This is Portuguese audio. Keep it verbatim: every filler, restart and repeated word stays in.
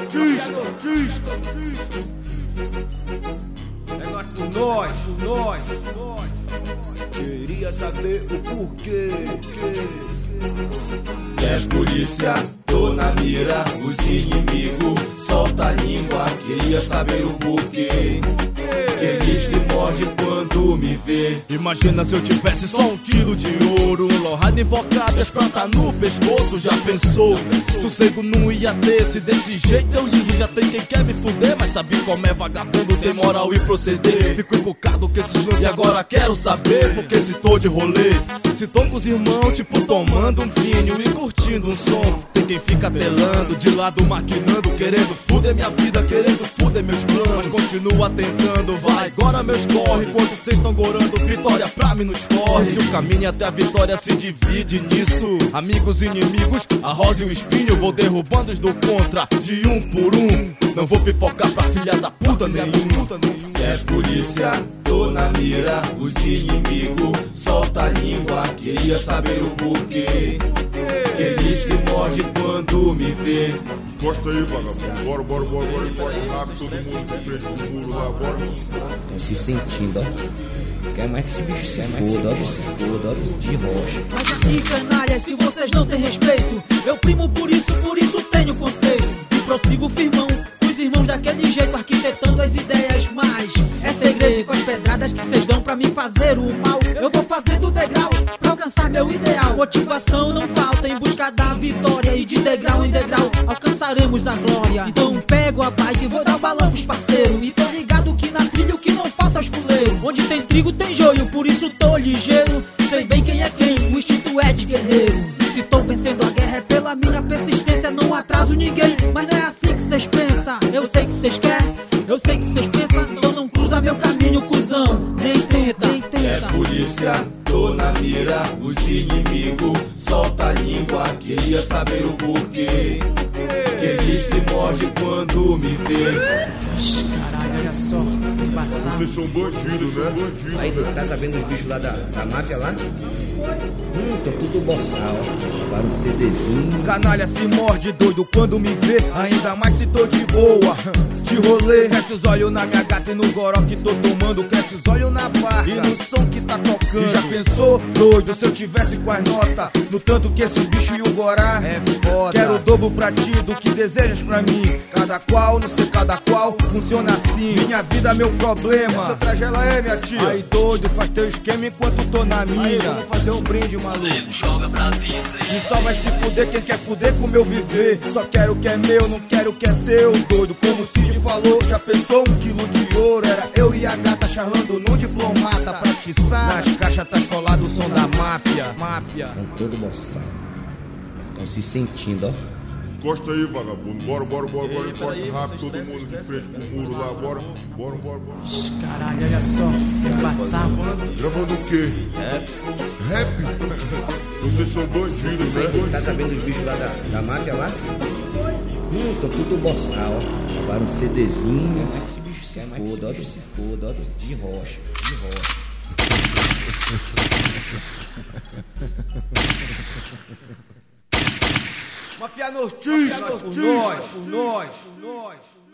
nortista, nortista. É nós por nós, por nós. Queria saber o porquê. Cê é polícia, tô na mira. Os inimigos solta a língua. Queria saber o porquê. Ele se morde quando me vê. Imagina se eu tivesse só um quilo de ouro, um lorrado invocado e as plantas no pescoço. Já pensou? Sossego não ia ter. Se desse jeito eu liso, já tem quem quer me fuder. Mas sabe como é vagabundo, tem moral e proceder. Fico invocado com esses lances e agora quero saber porque se tô de rolê. Se tô com os irmãos, tipo tomando um vinho e curtindo um som. Tem quem fica telando, de lado maquinando, querendo fuder minha vida, querendo fuder meus planos. Mas continua tentando, vai, agora meus corre. Enquanto cês tão gorando, vitória pra mim nos corre. Se o caminho até a vitória se divide nisso, amigos e inimigos, a rosa e o espinho, vou derrubando os do contra, de um por um. Não vou pipocar pra filha da puta nenhum. Cê é polícia, tô na mira. Os inimigos solta a língua. Queria saber o porquê. Ele se morde quando me vê. Encosta aí, vagabundo. Bora, bora, bora, bora. Encosta rápido, todo mundo de frente pro muro lá, bora. Tão se sentindo, ó. Quer mais que esse bicho se foda, ó. Se foda, ó. De rocha. Mas aí, canalha, se vocês não têm respeito, eu primo por isso, por isso tenho conceito. E prossigo firmão, os irmãos daquele jeito, arquitetando as ideias. Mas é segredo, com as pedradas que vocês dão pra me fazer o mal, eu vou fazendo degraus pra alcançar meu ideal. Motivação não falta em busca da vitória, e de degrau em degrau alcançaremos a glória. Então pego a bike e vou dar um balão pros parceiros. E tô ligado que na trilha o que não falta é os fuleiros. Onde tem trigo tem joio, por isso tô ligeiro. Sei bem quem é quem, o instinto é de guerreiro. E se tô vencendo a guerra é pela minha persistência. Não atraso ninguém, mas não é assim que cês pensam. Eu sei que cês querem, eu sei que cês pensam. Então não cruza meu caminho, cuzão. Nem tenta, nem tenta. Cê é polícia, tô na mira. Os inimigos solta a língua. Queria saber o porquê. Ele se morde quando me vê. Caralho, olha só, embaçado. Vocês são bandidos, né? Bandidos, Aí, tu né? tá sabendo dos bichos lá da, da máfia lá? Hum, tô tudo boçal, ó. Agora um CDzinho. Canalha se morde doido quando me vê, ainda mais se tô de boa. De rolê, cresce os olhos na minha gata e no goró que tô tomando. Cresce os olhos na barra e no som que tá tocando. E já pensou, doido, se eu tivesse com as notas, no tanto que esse bicho e o gorá é foda. Quero o dobro pra ti do que desejas pra mim. Cada qual, não sei cada qual, funciona assim. Minha vida, meu problema, essa tragédia é minha tia. Aí doido, faz teu esquema enquanto tô na minha. Aí, vamos fazer um brinde, maluco. Joga pra vida. E só vai se fuder quem quer fuder com meu viver. Só quero o que é meu, não quero o que é teu, doido. Como o Cid falou, já pensou um quilo de ouro? Era eu e a gata charlando num diplomata. Pra atiçar nas caixas tá esfolado o som da máfia. Máfia. Tão todo boçal. Tão se sentindo, ó. Encosta aí, vagabundo. Bora, bora, bora, bora. Encosta rápido, todo mundo de frente pro muro lá, bora. Bora, bora, bora. Caralho, olha só, embaçado. Gravando o quê? Rap. Rap? Vocês são bandidos, Aí, tu né? tá sabendo dos bichos lá da, da máfia lá? Hum, tô tudo boçal, ó. Agora um CDzinho. Quer mais que esse bicho se foda, ó. Se foda, ó. De rocha. De rocha. Mafia nortista, por nós, por nós, por nós.